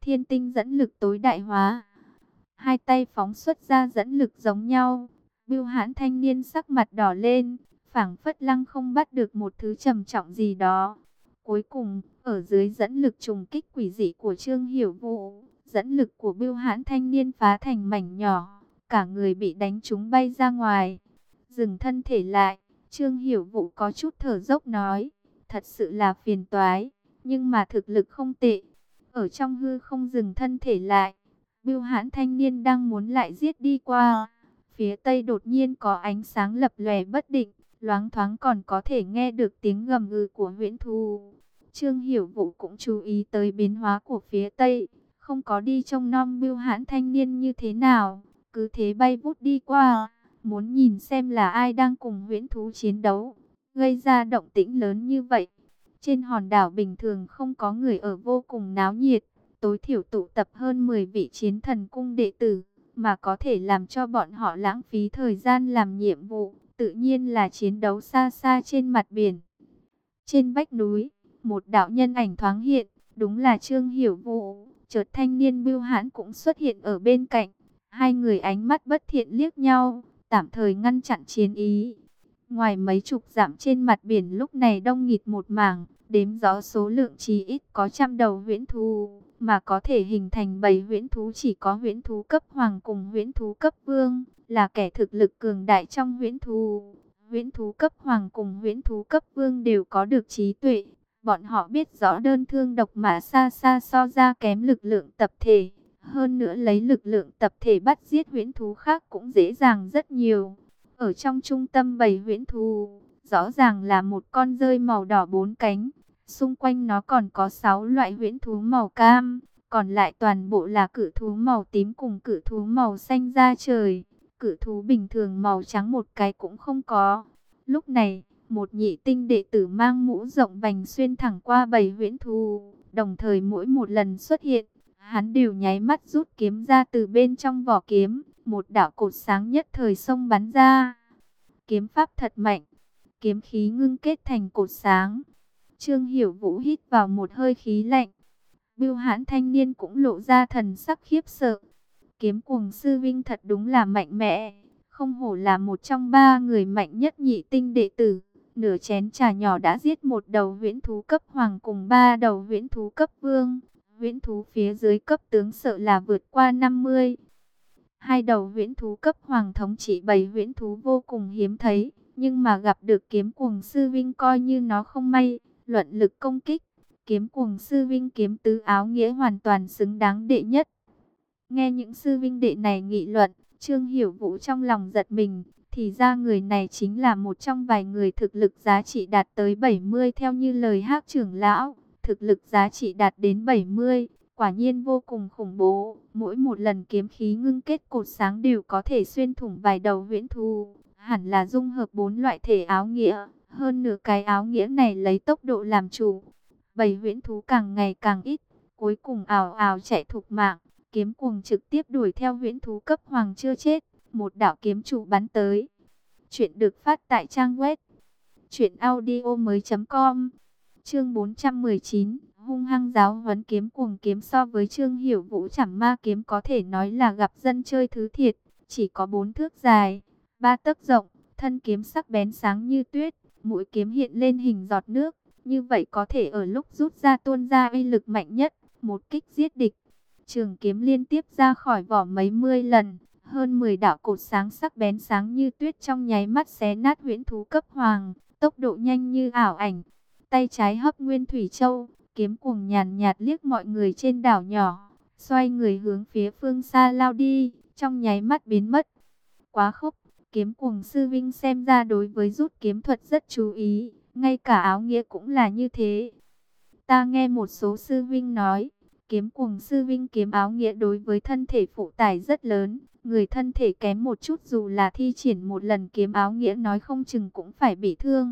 thiên tinh dẫn lực tối đại hóa. Hai tay phóng xuất ra dẫn lực giống nhau. Bưu Hãn thanh niên sắc mặt đỏ lên, phảng phất lăng không bắt được một thứ trầm trọng gì đó. Cuối cùng, ở dưới dẫn lực trùng kích quỷ dị của Trương Hiểu Vũ, dẫn lực của Bưu Hãn thanh niên phá thành mảnh nhỏ, cả người bị đánh trúng bay ra ngoài. Dừng thân thể lại, Trương Hiểu Vũ có chút thở dốc nói, thật sự là phiền toái, nhưng mà thực lực không tệ. Ở trong hư không dừng thân thể lại, Bưu Hãn thanh niên đang muốn lại giết đi qua. Phía tây đột nhiên có ánh sáng lập lòe bất định, loáng thoáng còn có thể nghe được tiếng gầm gừ của huyễn thú. Trương Hiểu Vũ cũng chú ý tới biến hóa của phía tây, không có đi trông nom Bưu Hãn thanh niên như thế nào, cứ thế bay vút đi qua, muốn nhìn xem là ai đang cùng huyễn thú chiến đấu, gây ra động tĩnh lớn như vậy. Trên hòn đảo bình thường không có người ở, vô cùng náo nhiệt, tối thiểu tụ tập hơn mười vị chiến thần cung đệ tử, mà có thể làm cho bọn họ lãng phí thời gian làm nhiệm vụ, tự nhiên là chiến đấu xa xa trên mặt biển. Trên vách núi, một đạo nhân ảnh thoáng hiện, đúng là Trương Hiểu Vũ. Chợt thanh niên Bưu Hãn cũng xuất hiện ở bên cạnh, hai người ánh mắt bất thiện liếc nhau, tạm thời ngăn chặn chiến ý. Ngoài mấy chục dặm trên mặt biển lúc này đông nghịt một mảng, đếm rõ số lượng chí ít có trăm đầu huyễn thú, mà có thể hình thành bầy huyễn thú chỉ có huyễn thú cấp hoàng cùng huyễn thú cấp vương, là kẻ thực lực cường đại trong huyễn thú. Huyễn thú cấp hoàng cùng huyễn thú cấp vương đều có được trí tuệ, bọn họ biết rõ đơn thương độc mã xa xa so ra kém lực lượng tập thể. Hơn nữa lấy lực lượng tập thể bắt giết huyễn thú khác cũng dễ dàng rất nhiều. Ở trong trung tâm bầy huyễn thú, rõ ràng là một con dơi màu đỏ bốn cánh. Xung quanh nó còn có sáu loại huyễn thú màu cam, còn lại toàn bộ là cự thú màu tím cùng cự thú màu xanh da trời. Cự thú bình thường màu trắng một cái cũng không có. Lúc này, một nhị tinh đệ tử mang mũ rộng vành xuyên thẳng qua bầy huyễn thú, đồng thời mỗi một lần xuất hiện, hắn đều nháy mắt rút kiếm ra từ bên trong vỏ kiếm, một đạo cột sáng nhất thời xông bắn ra. Kiếm pháp thật mạnh, kiếm khí ngưng kết thành cột sáng. Trương Hiểu Vũ hít vào một hơi khí lạnh. Bưu Hãn thanh niên cũng lộ ra thần sắc khiếp sợ. Kiếm Cuồng sư vinh thật đúng là mạnh mẽ, không hổ là một trong ba người mạnh nhất nhị tinh đệ tử. Nửa chén trà nhỏ đã giết một đầu huyễn thú cấp hoàng cùng ba đầu huyễn thú cấp vương. Huyễn thú phía dưới cấp tướng sợ là vượt qua năm mươi. Hai đầu huyễn thú cấp hoàng thống trị bầy huyễn thú vô cùng hiếm thấy, nhưng mà gặp được Kiếm Cuồng sư vinh coi như nó không may. Luận lực công kích, Kiếm Cuồng sư vinh kiếm tứ áo nghĩa hoàn toàn xứng đáng đệ nhất. Nghe những sư vinh đệ này nghị luận, Trương Hiểu Vũ trong lòng giật mình, thì ra người này chính là một trong vài người thực lực giá trị đạt tới bảy mươi theo như lời Hắc trưởng lão. Thực lực giá trị đạt đến bảy mươi, quả nhiên vô cùng khủng bố. Mỗi một lần kiếm khí ngưng kết cột sáng đều có thể xuyên thủng vài đầu huyễn thú. Hẳn là dung hợp bốn loại thể áo nghĩa. Hơn nửa cái áo nghĩa này lấy tốc độ làm chủ. Bầy huyễn thú càng ngày càng ít, cuối cùng ào ào chạy thục mạng. Kiếm Cuồng trực tiếp đuổi theo huyễn thú cấp hoàng chưa chết, một đạo kiếm trụ bắn tới. Chuyện được phát tại trang web truyện audio mới chấm com. Chương bốn trăm mười chín, hung hăng giáo huấn Kiếm Cuồng. Kiếm so với Trương Hiểu Vũ Trảm Ma kiếm có thể nói là gặp dân chơi thứ thiệt, chỉ có bốn thước dài, ba tấc rộng, thân kiếm sắc bén sáng như tuyết, mũi kiếm hiện lên hình giọt nước, như vậy có thể ở lúc rút ra tuôn ra uy lực mạnh nhất, một kích giết địch. Trường kiếm liên tiếp ra khỏi vỏ mấy mươi lần, hơn mười đạo cột sáng sắc bén sáng như tuyết trong nháy mắt xé nát huyễn thú cấp hoàng, tốc độ nhanh như ảo ảnh. Tay trái hấp Nguyên Thủy Châu, Kiếm Cuồng nhàn nhạt liếc mọi người trên đảo nhỏ, xoay người hướng phía phương xa lao đi, trong nháy mắt biến mất. Quá khốc, Kiếm Cuồng sư vinh xem ra đối với rút kiếm thuật rất chú ý, ngay cả áo nghĩa cũng là như thế. Ta nghe một số sư vinh nói, Kiếm Cuồng sư vinh kiếm áo nghĩa đối với thân thể phụ tải rất lớn, người thân thể kém một chút dù là thi triển một lần kiếm áo nghĩa nói không chừng cũng phải bị thương.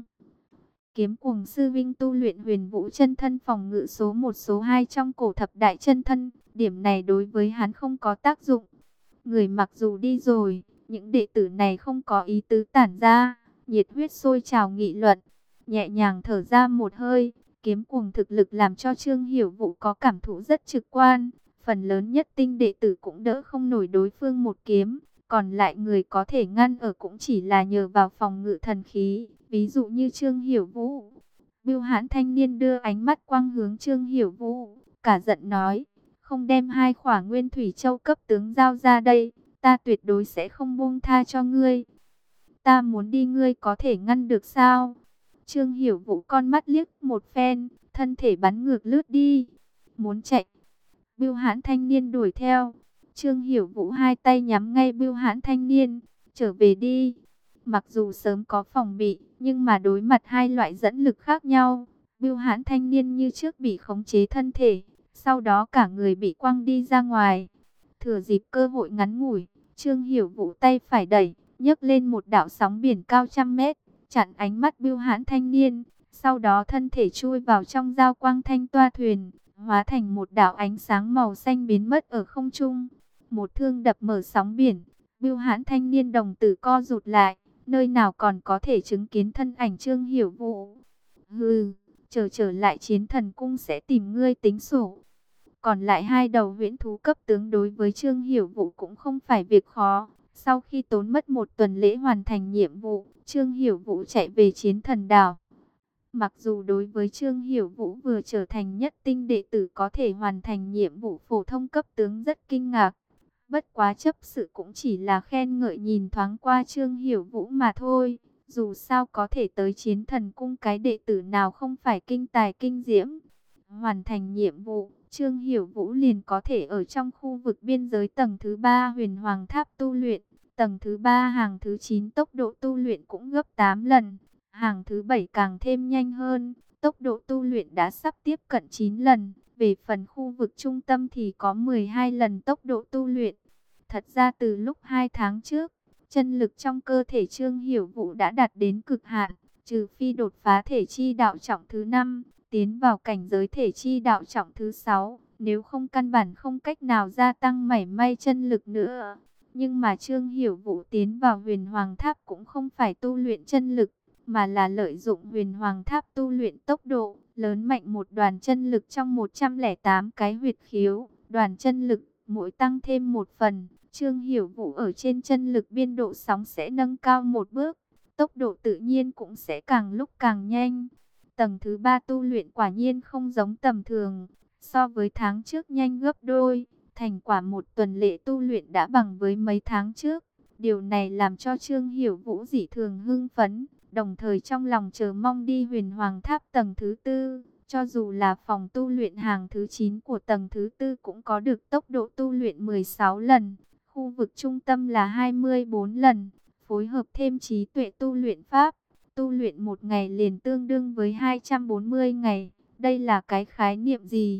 Kiếm Cuồng sư vinh tu luyện Huyền Vũ chân thân phòng ngự số một số hai trong cổ thập đại chân thân, điểm này đối với hắn không có tác dụng. Người mặc dù đi rồi, những đệ tử này không có ý tứ tản ra, nhiệt huyết sôi trào nghị luận, nhẹ nhàng thở ra một hơi. Kiếm Cuồng thực lực làm cho Trương Hiểu Vũ có cảm thụ rất trực quan, phần lớn nhất tinh đệ tử cũng đỡ không nổi đối phương một kiếm. Còn lại người có thể ngăn ở cũng chỉ là nhờ vào phòng ngự thần khí, ví dụ như Trương Hiểu Vũ. Bưu Hãn thanh niên đưa ánh mắt quang hướng Trương Hiểu Vũ, cả giận nói, không đem hai khỏa nguyên thủy châu cấp tướng giao ra đây, ta tuyệt đối sẽ không buông tha cho ngươi. Ta muốn đi ngươi có thể ngăn được sao? Trương Hiểu Vũ con mắt liếc một phen, thân thể bắn ngược lướt đi, muốn chạy. Bưu Hãn thanh niên đuổi theo. Trương Hiểu Vũ hai tay nhắm ngay Bưu Hãn thanh niên, trở về đi. Mặc dù sớm có phòng bị, nhưng mà đối mặt hai loại dẫn lực khác nhau, Bưu Hãn thanh niên như trước bị khống chế thân thể, sau đó cả người bị quăng đi ra ngoài. Thừa dịp cơ hội ngắn ngủi, Trương Hiểu Vũ tay phải đẩy, nhấc lên một đạo sóng biển cao trăm mét, chặn ánh mắt Bưu Hãn thanh niên, sau đó thân thể chui vào trong giao quang thanh toa thuyền, hóa thành một đạo ánh sáng màu xanh biến mất ở không trung. Một thương đập mở sóng biển, Bưu Hãn thanh niên đồng tử co rụt lại, nơi nào còn có thể chứng kiến thân ảnh Trương Hiểu Vũ. Hừ, chờ trở lại Chiến Thần Cung sẽ tìm ngươi tính sổ. Còn lại hai đầu huyễn thú cấp tướng đối với Trương Hiểu Vũ cũng không phải việc khó. Sau khi tốn mất một tuần lễ hoàn thành nhiệm vụ, Trương Hiểu Vũ chạy về Chiến Thần Đảo. Mặc dù đối với Trương Hiểu Vũ vừa trở thành nhất tinh đệ tử có thể hoàn thành nhiệm vụ phổ thông cấp tướng rất kinh ngạc. Bất quá chấp sự cũng chỉ là khen ngợi nhìn thoáng qua Trương Hiểu Vũ mà thôi. Dù sao có thể tới Chiến Thần Cung cái đệ tử nào không phải kinh tài kinh diễm. Hoàn thành nhiệm vụ, Trương Hiểu Vũ liền có thể ở trong khu vực biên giới tầng thứ ba Huyền Hoàng Tháp tu luyện. Tầng thứ ba hàng thứ chín tốc độ tu luyện cũng gấp tám lần. Hàng thứ bảy càng thêm nhanh hơn, tốc độ tu luyện đã sắp tiếp cận chín lần. Về phần khu vực trung tâm thì có mười hai lần tốc độ tu luyện. Thật ra từ lúc hai tháng trước, chân lực trong cơ thể Trương Hiểu Vũ đã đạt đến cực hạn, trừ phi đột phá thể chi đạo trọng thứ năm, tiến vào cảnh giới thể chi đạo trọng thứ sáu, nếu không căn bản không cách nào gia tăng mảy may chân lực nữa. Nhưng mà Trương Hiểu Vũ tiến vào Huyền Hoàng Tháp cũng không phải tu luyện chân lực, mà là lợi dụng Huyền Hoàng Tháp tu luyện tốc độ, lớn mạnh một đoàn chân lực trong một trăm lẻ tám cái huyệt khiếu, đoàn chân lực mỗi tăng thêm một phần, Trương Hiểu Vũ ở trên chân lực biên độ sóng sẽ nâng cao một bước, tốc độ tự nhiên cũng sẽ càng lúc càng nhanh. Tầng thứ ba tu luyện quả nhiên không giống tầm thường, so với tháng trước nhanh gấp đôi, thành quả một tuần lễ tu luyện đã bằng với mấy tháng trước. Điều này làm cho Trương Hiểu Vũ dị thường hưng phấn, đồng thời trong lòng chờ mong đi Huyền Hoàng Tháp tầng thứ tư. Cho dù là phòng tu luyện hàng thứ chín của tầng thứ tư cũng có được tốc độ tu luyện mười sáu lần, khu vực trung tâm là hai mươi bốn lần, phối hợp thêm trí tuệ tu luyện pháp, tu luyện một ngày liền tương đương với hai trăm bốn mươi ngày. Đây là cái khái niệm gì?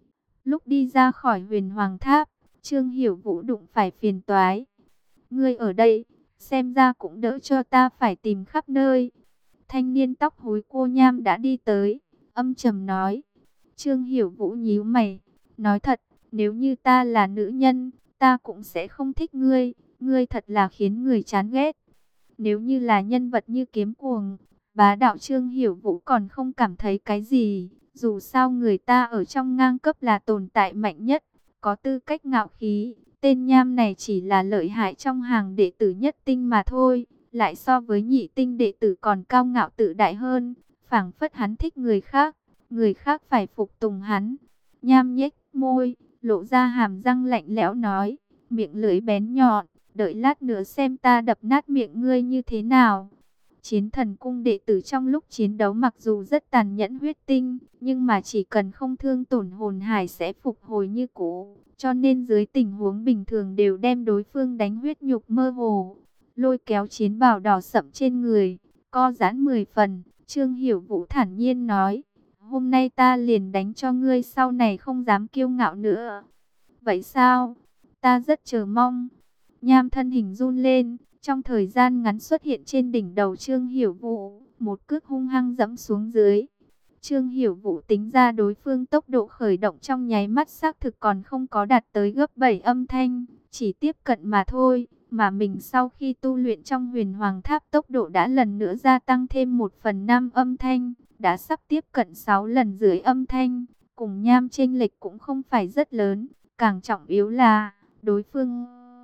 Lúc đi ra khỏi Huyền Hoàng Tháp, Trương Hiểu Vũ đụng phải phiền toái. Ngươi ở đây, xem ra cũng đỡ cho ta phải tìm khắp nơi. Thanh niên tóc hối cô nham đã đi tới, âm trầm nói. Trương Hiểu Vũ nhíu mày, nói thật, nếu như ta là nữ nhân, ta cũng sẽ không thích ngươi, ngươi thật là khiến người chán ghét. Nếu như là nhân vật như Kiếm Cuồng, bá đạo, Trương Hiểu Vũ còn không cảm thấy cái gì, dù sao người ta ở trong ngang cấp là tồn tại mạnh nhất, có tư cách ngạo khí. Tên nham này chỉ là lợi hại trong hàng đệ tử nhất tinh mà thôi, lại so với nhị tinh đệ tử còn cao ngạo tự đại hơn, phảng phất hắn thích người khác, người khác phải phục tùng hắn. Nham nhếch môi, lộ ra hàm răng lạnh lẽo nói, miệng lưỡi bén nhọn, đợi lát nữa xem ta đập nát miệng ngươi như thế nào. Chiến Thần Cung đệ tử trong lúc chiến đấu mặc dù rất tàn nhẫn huyết tinh, nhưng mà chỉ cần không thương tổn hồn hải sẽ phục hồi như cũ. Cho nên dưới tình huống bình thường đều đem đối phương đánh huyết nhục mơ hồ. Lôi kéo chiến bào đỏ sậm trên người, co giãn mười phần, Trương Hiểu Vũ thản nhiên nói, hôm nay ta liền đánh cho ngươi sau này không dám kiêu ngạo nữa. Vậy sao? Ta rất chờ mong. Nham thân hình run lên, trong thời gian ngắn xuất hiện trên đỉnh đầu Trương Hiểu Vũ, một cước hung hăng giẫm xuống dưới. Trương Hiểu Vũ tính ra đối phương tốc độ khởi động trong nháy mắt xác thực còn không có đạt tới gấp bảy âm thanh, chỉ tiếp cận mà thôi, mà mình sau khi tu luyện trong Huyền Hoàng Tháp tốc độ đã lần nữa gia tăng thêm một phần năm âm thanh, đã sắp tiếp cận sáu lần dưới âm thanh, cùng nham chênh lệch cũng không phải rất lớn, Càng trọng yếu là, đối phương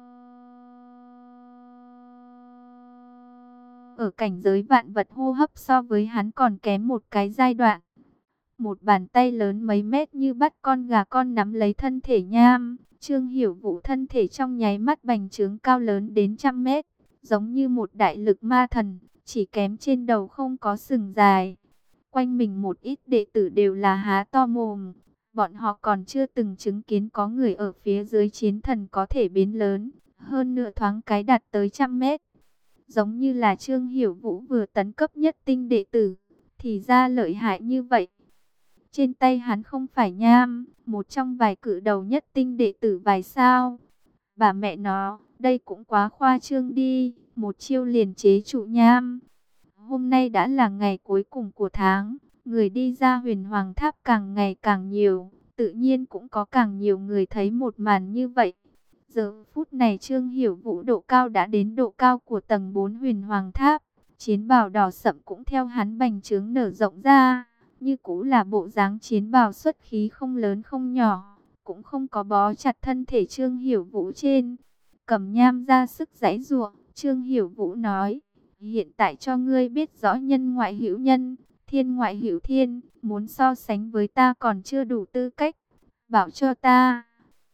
ở cảnh giới vạn vật hô hấp so với hắn còn kém một cái giai đoạn. Một bàn tay lớn mấy mét như bắt con gà con nắm lấy thân thể Nham. Trương Hiểu Vũ thân thể trong nháy mắt bành trướng cao lớn đến trăm mét, giống như một đại lực ma thần, chỉ kém trên đầu không có sừng dài. Quanh mình một ít đệ tử đều là há to mồm. Bọn họ còn chưa từng chứng kiến có người ở phía dưới chiến thần có thể biến lớn, hơn nửa thoáng cái đạt tới trăm mét. Giống như là Trương Hiểu Vũ vừa tấn cấp nhất tinh đệ tử, thì ra lợi hại như vậy. Trên tay hắn không phải Nham, một trong vài cự đầu nhất tinh đệ tử vài sao. Bà mẹ nó, đây cũng quá khoa trương đi, một chiêu liền chế trụ Nham. Hôm nay đã là ngày cuối cùng của tháng, người đi ra Huyền Hoàng Tháp càng ngày càng nhiều, tự nhiên cũng có càng nhiều người thấy một màn như vậy. Giờ phút này Trương Hiểu Vũ độ cao đã đến độ cao của tầng bốn Huyền Hoàng Tháp, chiến bào đỏ sậm cũng theo hắn bành trướng nở rộng ra, như cũ là bộ dáng chiến bào xuất khí không lớn không nhỏ, cũng không có bó chặt thân thể Trương Hiểu Vũ trên. Cầm Nham ra sức giãy giụa, Trương Hiểu Vũ nói: "Hiện tại cho ngươi biết rõ nhân ngoại hữu nhân, thiên ngoại hữu thiên, muốn so sánh với ta còn chưa đủ tư cách, bảo cho ta."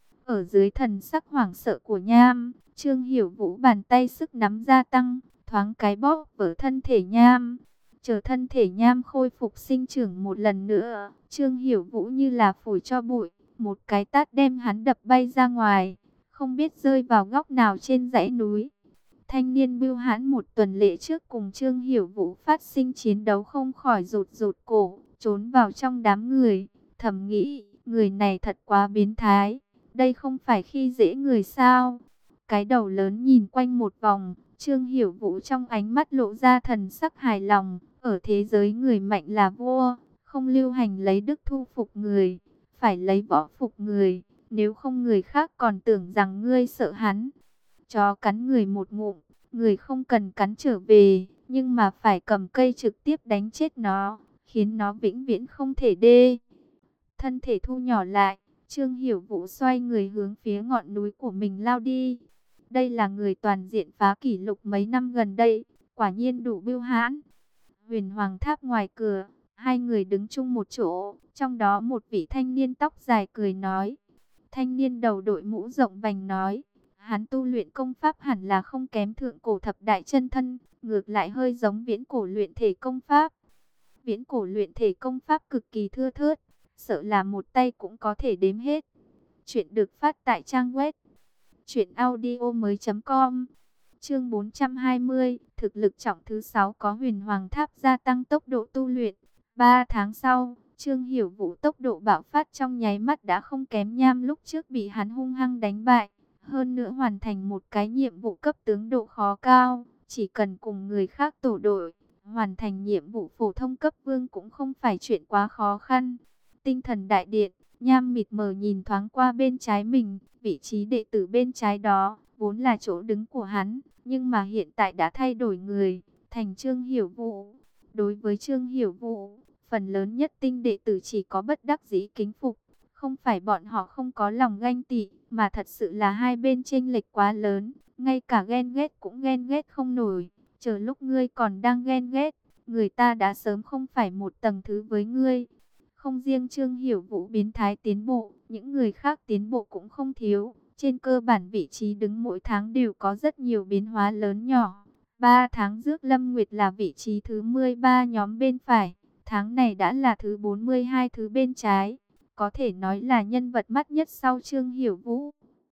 Ở dưới thần sắc hoảng sợ của Nham, Trương Hiểu Vũ bàn tay sức nắm gia tăng, thoáng cái bóp vỡ thân thể Nham. Chờ thân thể Nham khôi phục sinh trưởng một lần nữa, Trương Hiểu Vũ như là phủi cho bụi, một cái tát đem hắn đập bay ra ngoài, không biết rơi vào góc nào trên dãy núi. Thanh niên Bưu Hãn một tuần lễ trước cùng Trương Hiểu Vũ phát sinh chiến đấu không khỏi rụt rụt cổ, trốn vào trong đám người, thầm nghĩ, người này thật quá biến thái, đây không phải khi dễ người sao? Cái đầu lớn nhìn quanh một vòng, Trương Hiểu Vũ trong ánh mắt lộ ra thần sắc hài lòng, ở thế giới người mạnh là vua, không lưu hành lấy đức thu phục người, phải lấy võ phục người, nếu không người khác còn tưởng rằng ngươi sợ hắn. Chó cắn người một ngụm, người không cần cắn trở về, nhưng mà phải cầm cây trực tiếp đánh chết nó, khiến nó vĩnh viễn không thể đê. Thân thể thu nhỏ lại, Trương Hiểu Vũ xoay người hướng phía ngọn núi của mình lao đi. Đây là người toàn diện phá kỷ lục mấy năm gần đây, quả nhiên đủ bưu hãn. Huyền Hoàng Tháp ngoài cửa, hai người đứng chung một chỗ, trong đó một vị thanh niên tóc dài cười nói. Thanh niên đầu đội mũ rộng vành nói, hắn tu luyện công pháp hẳn là không kém thượng cổ thập đại chân thân, ngược lại hơi giống viễn cổ luyện thể công pháp. Viễn cổ luyện thể công pháp cực kỳ thưa thớt, sợ là một tay cũng có thể đếm hết. Chuyện được phát tại trang web truyện audio mới chấm com. Chương bốn trăm hai mươi, thực lực trọng thứ sáu có Huyền Hoàng Tháp gia tăng tốc độ tu luyện. ba tháng sau, Trương Hiểu Vũ tốc độ bạo phát trong nháy mắt đã không kém Nham lúc trước bị hắn hung hăng đánh bại. Hơn nữa hoàn thành một cái nhiệm vụ cấp tướng độ khó cao, chỉ cần cùng người khác tổ đội, hoàn thành nhiệm vụ phổ thông cấp vương cũng không phải chuyện quá khó khăn. Tinh thần đại điện, Nham mịt mờ nhìn thoáng qua bên trái mình, vị trí đệ tử bên trái đó, vốn là chỗ đứng của hắn, nhưng mà hiện tại đã thay đổi người, thành Trương Hiểu Vũ. Đối với Trương Hiểu Vũ, phần lớn nhất tinh đệ tử chỉ có bất đắc dĩ kính phục, không phải bọn họ không có lòng ganh tị, mà thật sự là hai bên chênh lệch quá lớn, ngay cả ghen ghét cũng ghen ghét không nổi. Chờ lúc ngươi còn đang ghen ghét, người ta đã sớm không phải một tầng thứ với ngươi. Không riêng Trương Hiểu Vũ biến thái tiến bộ, những người khác tiến bộ cũng không thiếu. Trên cơ bản vị trí đứng mỗi tháng đều có rất nhiều biến hóa lớn nhỏ. ba tháng trước Lâm Nguyệt là vị trí thứ mười ba nhóm bên phải, tháng này đã là thứ bốn mươi hai thứ bên trái. Có thể nói là nhân vật mắt nhất sau Trương Hiểu Vũ.